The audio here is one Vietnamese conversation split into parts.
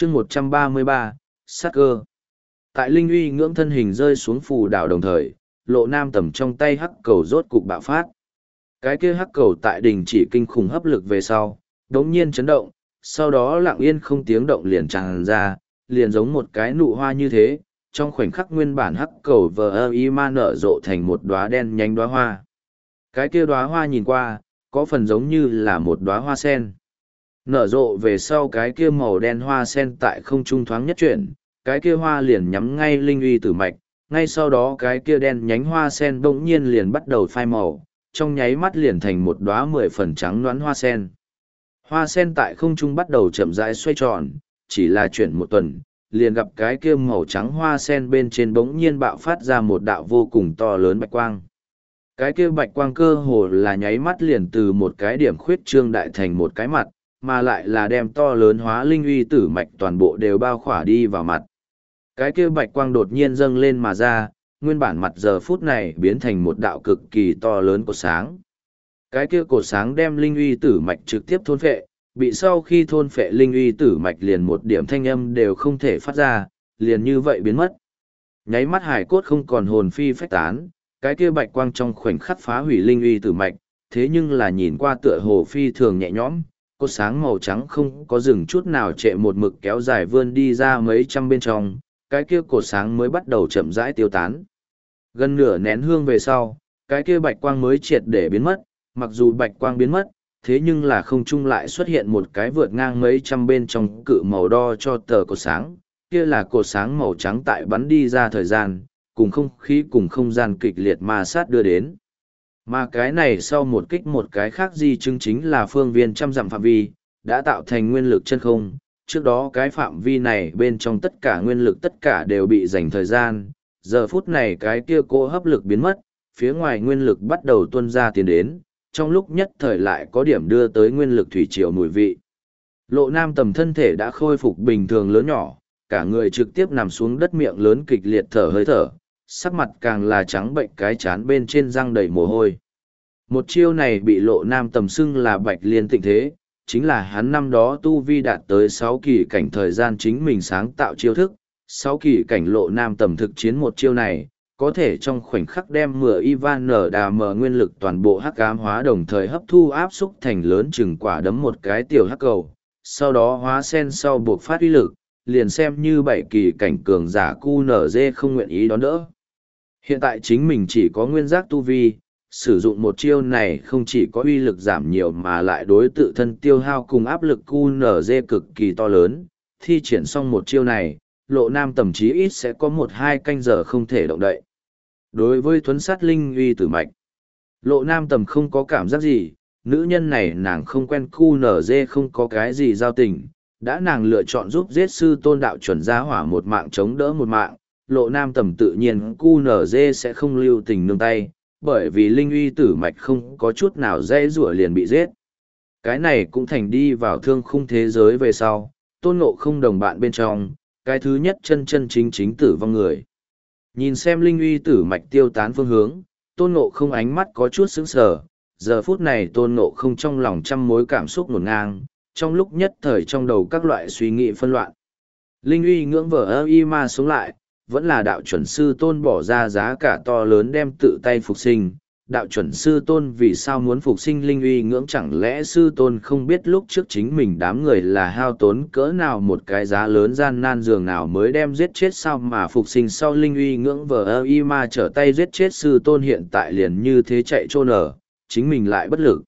chương 133, sát cơ. Tại linh uy ngưỡng thân hình rơi xuống phù đảo đồng thời, Lộ Nam Tầm trong tay hắc cầu rốt cục bạo phát. Cái kia hắc cầu tại đỉnh chỉ kinh khủng hấp lực về sau, đống nhiên chấn động, sau đó lặng yên không tiếng động liền tràn ra, liền giống một cái nụ hoa như thế, trong khoảnh khắc nguyên bản hắc cầu vờ y ma nở rộ thành một đóa đen nhánh đóa hoa. Cái kia đóa hoa nhìn qua, có phần giống như là một đóa hoa sen. Nở rộ về sau cái kia màu đen hoa sen tại không trung thoáng nhất chuyển, cái kia hoa liền nhắm ngay linh uy tử mạch, ngay sau đó cái kia đen nhánh hoa sen bỗng nhiên liền bắt đầu phai màu, trong nháy mắt liền thành một đóa 10 phần trắng nõn hoa sen. Hoa sen tại không trung bắt đầu chậm rãi xoay tròn, chỉ là chuyển một tuần, liền gặp cái kia màu trắng hoa sen bên trên bỗng nhiên bạo phát ra một đạo vô cùng to lớn bạch quang. Cái kia bạch quang cơ hồ là nháy mắt liền từ một cái điểm khuyết trương đại thành một cái mặt, mà lại là đem to lớn hóa linh uy tử mạch toàn bộ đều bao khỏa đi vào mặt. Cái kia bạch quang đột nhiên dâng lên mà ra, nguyên bản mặt giờ phút này biến thành một đạo cực kỳ to lớn cột sáng. Cái kia cột sáng đem linh uy tử mạch trực tiếp thôn phệ, bị sau khi thôn phệ linh uy tử mạch liền một điểm thanh âm đều không thể phát ra, liền như vậy biến mất. Nháy mắt hải cốt không còn hồn phi phách tán, cái kia bạch quang trong khoảnh khắc phá hủy linh uy tử mạch, thế nhưng là nhìn qua tựa hồ phi thường nhẹ nhõm, cột sáng màu trắng không có dừng chút nào trệ một mực kéo dài vươn đi ra mấy trăm bên trong, cái kia cột sáng mới bắt đầu chậm rãi tiêu tán. Gần nửa nén hương về sau, cái kia bạch quang mới triệt để biến mất, mặc dù bạch quang biến mất, thế nhưng là không trung lại xuất hiện một cái vượt ngang mấy trăm bên trong cự màu đo cho tờ cột sáng, kia là cột sáng màu trắng tại bắn đi ra thời gian, cùng không khí cùng không gian kịch liệt ma sát đưa đến. Mà cái này sau một kích một cái khác di chứng chính là phương viên trăm dặm phạm vi, đã tạo thành nguyên lực chân không. Trước đó cái phạm vi này bên trong tất cả nguyên lực tất cả đều bị dành thời gian, giờ phút này cái kia cỗ hấp lực biến mất, phía ngoài nguyên lực bắt đầu tuôn ra tiến đến, trong lúc nhất thời lại có điểm đưa tới nguyên lực thủy triều mùi vị. Lộ Nam Tầm thân thể đã khôi phục bình thường lớn nhỏ, cả người trực tiếp nằm xuống đất miệng lớn kịch liệt thở hơi thở, sắc mặt càng là trắng bệnh cái chán bên trên răng đầy mồ hôi. Một chiêu này bị Lộ Nam Tầm xưng là Bạch Liên Tịnh Thế, chính là hắn năm đó tu vi đạt tới 6 kỳ cảnh thời gian chính mình sáng tạo chiêu thức, 6 kỳ cảnh Lộ Nam Tầm thực chiến một chiêu này, có thể trong khoảnh khắc đem mửa Ivan nở đà mờ nguyên lực toàn bộ hắc ám hóa đồng thời hấp thu áp xúc thành lớn chừng quả đấm một cái tiểu hắc cầu, sau đó hóa sen sau buộc phát uy lực, liền xem như 7 kỳ cảnh cường giả QNZ không nguyện ý đón đỡ. Hiện tại chính mình chỉ có nguyên giác tu vi, sử dụng một chiêu này không chỉ có uy lực giảm nhiều mà lại đối tự thân tiêu hao cùng áp lực QNZ cực kỳ to lớn, thi triển xong một chiêu này, Lộ Nam Tầm chí ít sẽ có 1-2 canh giờ không thể động đậy. Đối với thuấn sát linh uy tử mạch, Lộ Nam Tầm không có cảm giác gì, nữ nhân này nàng không quen QNZ không có cái gì giao tình, đã nàng lựa chọn giúp giết sư tôn đạo chuẩn gia hỏa một mạng chống đỡ một mạng, Lộ Nam Tầm tự nhiên QNZ sẽ không lưu tình nương tay, bởi vì linh uy tử mạch không có chút nào dễ rủa liền bị giết. Cái này cũng thành đi vào thương khung thế giới về sau, Tôn Ngộ Không đồng bạn bên trong, cái thứ nhất chân chân chính chính tử vong người. Nhìn xem linh uy tử mạch tiêu tán phương hướng, Tôn Ngộ Không ánh mắt có chút sững sờ, giờ phút này Tôn Ngộ Không trong lòng trăm mối cảm xúc ngổn ngang, trong lúc nhất thời trong đầu các loại suy nghĩ phân loạn. Linh uy ngưỡng vở y ma sống lại, vẫn là đạo chuẩn sư tôn bỏ ra giá cả to lớn đem tự tay phục sinh. Đạo chuẩn sư tôn vì sao muốn phục sinh linh uy ngưỡng, chẳng lẽ sư tôn không biết lúc trước chính mình đám người là hao tốn cỡ nào một cái giá lớn gian nan dường nào mới đem giết chết sao mà phục sinh sau linh uy ngưỡng vờ y ma trở tay giết chết sư tôn hiện tại liền như thế chạy trôn ở, chính mình lại bất lực.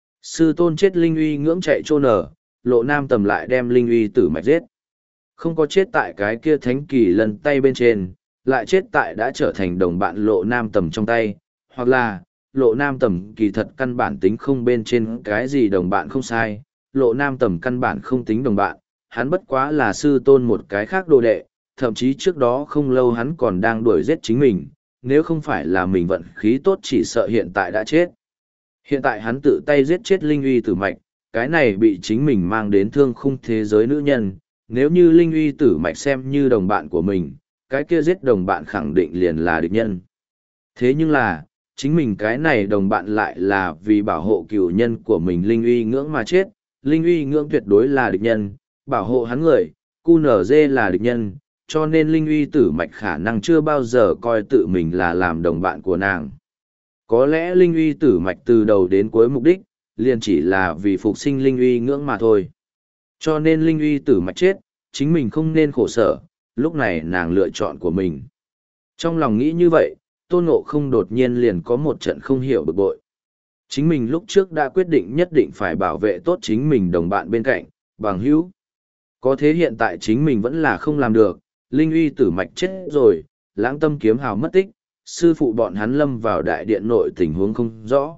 Sư tôn chết linh uy ngưỡng chạy trôn ở, Lộ Nam Tầm lại đem linh uy tử mạch giết. Không có chết tại cái kia thánh kỳ lần tay bên trên, lại chết tại đã trở thành đồng bạn Lộ Nam Tầm trong tay, hoặc là, Lộ Nam Tầm kỳ thật căn bản tính không bên trên cái gì đồng bạn không sai, Lộ Nam Tầm căn bản không tính đồng bạn, hắn bất quá là sư tôn một cái khác đồ đệ, thậm chí trước đó không lâu hắn còn đang đuổi giết chính mình, nếu không phải là mình vận khí tốt chỉ sợ hiện tại đã chết. Hiện tại hắn tự tay giết chết linh uy tử mạch, cái này bị chính mình mang đến thương khung thế giới nữ nhân, nếu như linh uy tử mạch xem như đồng bạn của mình, cái kia giết đồng bạn khẳng định liền là địch nhân. Thế nhưng là, chính mình cái này đồng bạn lại là vì bảo hộ cửu nhân của mình linh uy ngưỡng mà chết, linh uy ngưỡng tuyệt đối là địch nhân, bảo hộ hắn người, QNZ là địch nhân, cho nên Linh uy tử mạch khả năng chưa bao giờ coi tự mình là làm đồng bạn của nàng. Có lẽ Linh uy tử mạch từ đầu đến cuối mục đích, liền chỉ là vì phục sinh Linh uy ngưỡng mà thôi. Cho nên Linh uy tử mạch chết, chính mình không nên khổ sở, lúc này nàng lựa chọn của mình. Trong lòng nghĩ như vậy, Tôn Ngộ Không đột nhiên liền có một trận không hiểu bực bội. Chính mình lúc trước đã quyết định nhất định phải bảo vệ tốt chính mình đồng bạn bên cạnh, bằng hữu. Có thế hiện tại chính mình vẫn là không làm được, Linh uy tử mạch chết rồi, Lãng Tâm kiếm hào mất tích, sư phụ bọn hắn lâm vào đại điện nội tình huống không rõ.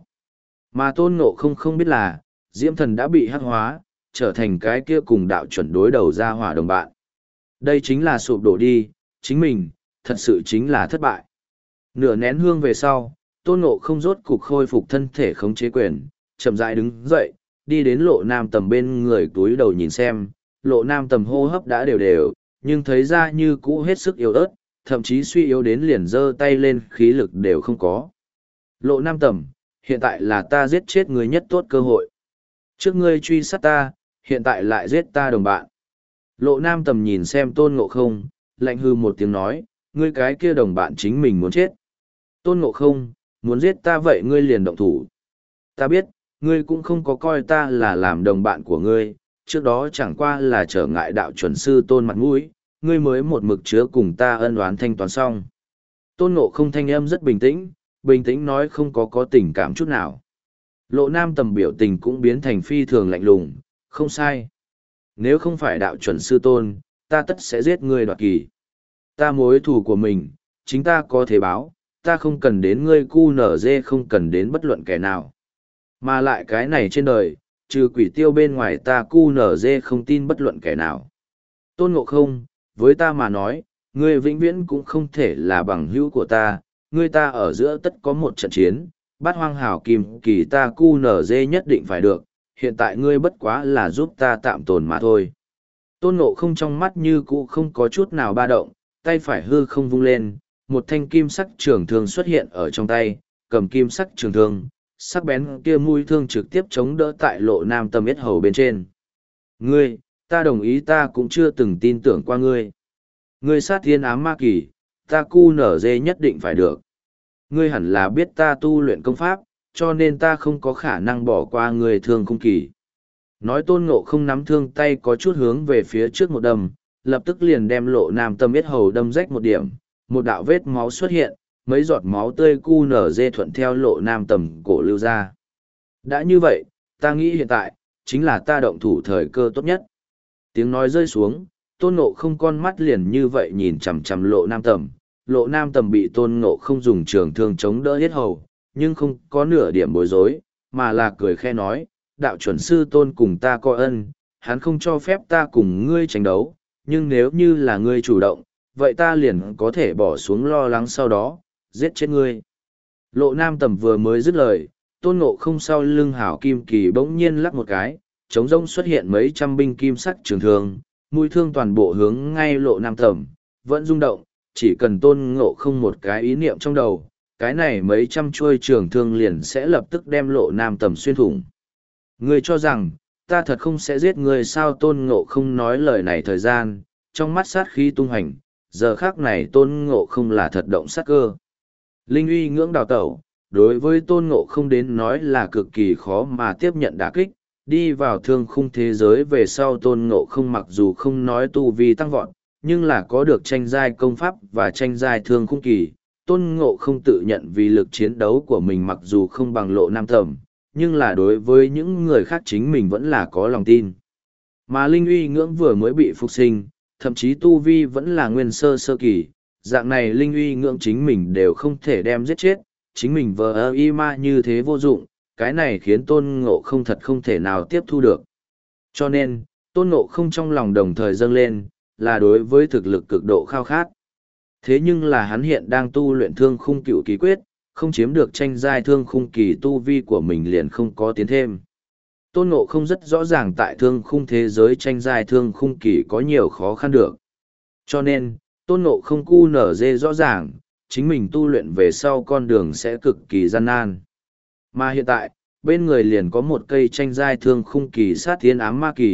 Mà Tôn Ngộ Không không biết là, Diễm Thần đã bị hắc hóa, trở thành cái kia cùng đạo chuẩn đối đầu ra hỏa đồng bạn. Đây chính là sụp đổ đi, chính mình, thật sự chính là thất bại. Nửa nén hương về sau, Tôn Ngộ Không rốt cục khôi phục thân thể khống chế quyền, chậm rãi đứng dậy, đi đến Lộ Nam Tầm bên người túi đầu nhìn xem, Lộ Nam Tầm hô hấp đã đều đều, nhưng thấy ra như cũ hết sức yếu ớt, thậm chí suy yếu đến liền giơ tay lên khí lực đều không có. Lộ Nam Tầm, hiện tại là ta giết chết người nhất tốt cơ hội. Trước ngươi truy sát ta, hiện tại lại giết ta đồng bạn. Lộ Nam Tầm nhìn xem Tôn Ngộ Không, lạnh hư một tiếng nói, ngươi cái kia đồng bạn chính mình muốn chết. Tôn Ngộ Không, muốn giết ta vậy ngươi liền động thủ. Ta biết, ngươi cũng không có coi ta là làm đồng bạn của ngươi, trước đó chẳng qua là trở ngại đạo chuẩn sư Tôn mặt mũi, ngươi mới một mực chứa cùng ta ân oán thanh toán xong. Tôn Ngộ Không thanh âm rất bình tĩnh nói không có tình cảm chút nào. Lộ Nam Tầm biểu tình cũng biến thành phi thường lạnh lùng, không sai. Nếu không phải đạo chuẩn sư Tôn, ta tất sẽ giết ngươi đoạt kỳ. Ta mối thù của mình, chính ta có thể báo, ta không cần đến ngươi QNZ, không cần đến bất luận kẻ nào. Mà lại cái này trên đời, trừ quỷ tiêu bên ngoài ta QNZ không tin bất luận kẻ nào. Tôn Ngộ Không, với ta mà nói, ngươi vĩnh viễn cũng không thể là bằng hữu của ta, ngươi ta ở giữa tất có một trận chiến, Bát Hoang Hảo Kim Kỳ ta QNZ nhất định phải được, hiện tại ngươi bất quá là giúp ta tạm tồn mà thôi. Tôn Ngộ Không trong mắt như cũ không có chút nào ba động, tay phải hư không vung lên, một thanh kim sắc trường thương xuất hiện ở trong tay, cầm kim sắc trường thương, sắc bén kia mũi thương trực tiếp chống đỡ tại Lộ Nam Tầm yết hầu bên trên. Ngươi, ta đồng ý, ta cũng chưa từng tin tưởng qua ngươi. Ngươi sát thiên ám ma kỳ, ta QNZ nhất định phải được. Ngươi hẳn là biết ta tu luyện công pháp, cho nên ta không có khả năng bỏ qua ngươi thương khung kỳ. Nói Tôn Ngộ Không nắm thương tay có chút hướng về phía trước một đâm, lập tức liền đem Lộ Nam Tầm yết hầu đâm rách một điểm, một đạo vết máu xuất hiện, mấy giọt máu tươi QNZ thuận theo Lộ Nam Tầm cổ lưu ra. Đã như vậy, ta nghĩ hiện tại, chính là ta động thủ thời cơ tốt nhất. Tiếng nói rơi xuống, Tôn Ngộ Không con mắt liền như vậy nhìn chằm chằm Lộ Nam Tầm. Lộ Nam Tầm bị Tôn Ngộ Không dùng trường thương chống đỡ hết hầu, nhưng không có nửa điểm bối rối, mà là cười khe nói, đạo chuẩn sư Tôn cùng ta có ân, hắn không cho phép ta cùng ngươi tranh đấu, nhưng nếu như là ngươi chủ động, vậy ta liền có thể bỏ xuống lo lắng sau đó, giết chết ngươi. Lộ Nam Tầm vừa mới dứt lời, Tôn Ngộ Không sau lưng Hảo Kim Kỳ bỗng nhiên lắc một cái, trống rỗng xuất hiện mấy trăm binh kim sắc trường thương, mũi thương toàn bộ hướng ngay Lộ Nam Tầm, vẫn rung động, chỉ cần Tôn Ngộ Không một cái ý niệm trong đầu, cái này mấy trăm chuôi trường thương liền sẽ lập tức đem Lộ Nam Tầm xuyên thủng. Ngươi cho rằng, ta thật không sẽ giết ngươi sao? Tôn Ngộ Không nói lời này thời gian, trong mắt sát khí tung hành, giờ khác này Tôn Ngộ Không là thật động sát cơ. Linh uy ngưỡng đào tẩu, đối với Tôn Ngộ Không đến nói là cực kỳ khó mà tiếp nhận đả kích, đi vào thương khung thế giới về sau Tôn Ngộ Không mặc dù không nói tu vi tăng vọt, nhưng là có được tranh giai công pháp và tranh giai thương khung kỳ. Tôn Ngộ Không tự nhận vì lực chiến đấu của mình mặc dù không bằng Lộ Nam Tầm, nhưng là đối với những người khác chính mình vẫn là có lòng tin. Mà Linh uy ngưỡng vừa mới bị phục sinh, thậm chí tu vi vẫn là nguyên sơ sơ kỳ, dạng này Linh uy ngưỡng chính mình đều không thể đem giết chết, chính mình vờ y ma như thế vô dụng, cái này khiến Tôn Ngộ Không thật không thể nào tiếp thu được. Cho nên, Tôn Ngộ Không trong lòng đồng thời dâng lên, là đối với thực lực cực độ khao khát. Thế nhưng là hắn hiện đang tu luyện thương khung cựu kỳ quyết, không chiếm được tranh giai thương khung kỳ tu vi của mình liền không có tiến thêm. Tôn Ngộ Không rất rõ ràng tại thương khung thế giới tranh giai thương khung kỳ có nhiều khó khăn được. Cho nên, Tôn Ngộ Không QNZ rõ ràng, chính mình tu luyện về sau con đường sẽ cực kỳ gian nan. Mà hiện tại, bên người liền có một cây tranh giai thương khung kỳ sát thiên ám ma kỳ,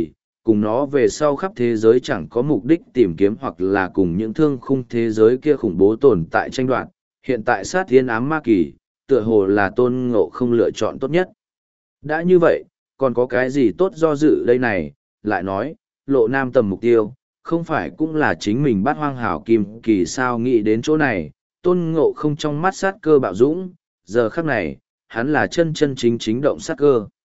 cùng nó về sau khắp thế giới chẳng có mục đích tìm kiếm hoặc là cùng những thương khung thế giới kia khủng bố tồn tại tranh đoạt. Hiện tại sát thiên ám ma kỳ, tựa hồ là Tôn Ngộ không lựa chọn tốt nhất. Đã như vậy, còn có cái gì tốt do dự đây này, lại nói, Lộ Nam tầm mục tiêu, không phải cũng là chính mình bắt hoang hảo kim kỳ sao nghĩ đến chỗ này, Tôn Ngộ không trong mắt sát cơ bạo dũng, giờ khắc này, hắn là chân chân chính chính động sát cơ.